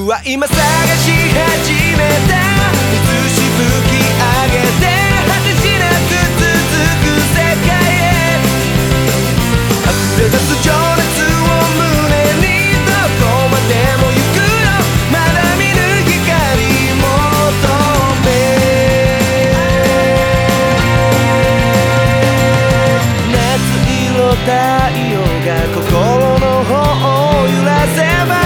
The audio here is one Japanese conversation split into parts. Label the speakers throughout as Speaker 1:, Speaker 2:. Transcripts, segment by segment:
Speaker 1: は今探し始めた水しぶき上げて果てしなく続く世界へ溢れ出す情熱を胸にどこまでも行くよまだ見ぬ光求め夏色太陽が心の方を揺らせば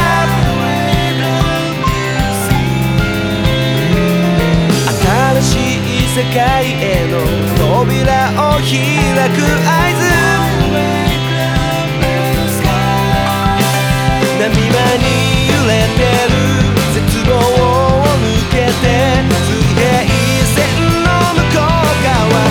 Speaker 1: 世界への扉を開く合図波間に揺れてる絶望を抜けて水平線の向こう側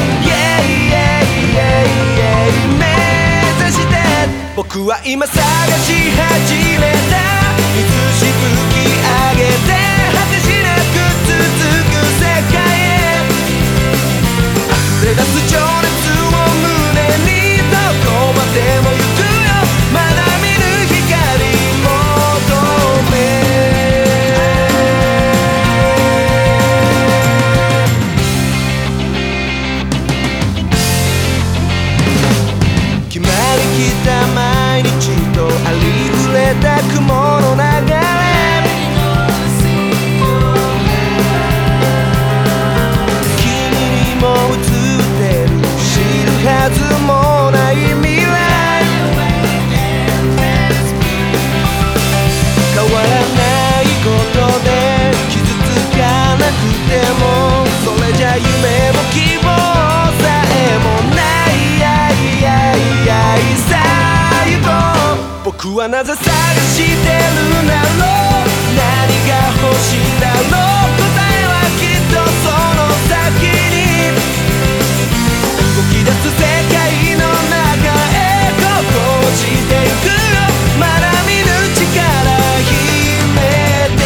Speaker 1: 目指して僕は今探し始めた水しぶき上げて果てしなく続く世界へ溢れ出す情熱を胸にどこまでも行くよまだ見ぬ光求め決まりきった毎日とありふれた雲の流れはずもない未来変わらないことで傷つかなくてもそれじゃ夢も希望さえもない最後僕はなぜ探してるんだろう何が欲しいんだろう答えはきっとその先に動き出す世界の中へここ落ちてゆくよまだ見ぬ力秘めて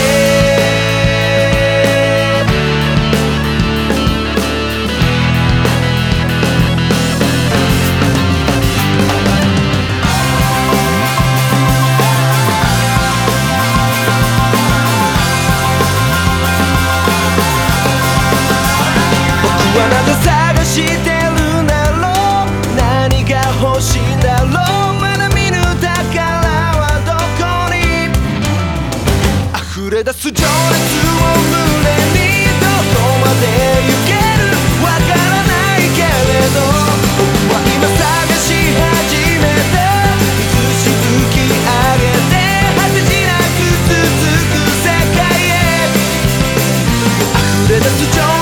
Speaker 1: 僕はなぜ探して欲しいんだろうまだ見ぬ宝はどこに溢れ出す情熱を胸にどこまで行けるわからないけれど僕は今探し始めた水しぶき上げて果てしなく続く世界へ溢れ出す情熱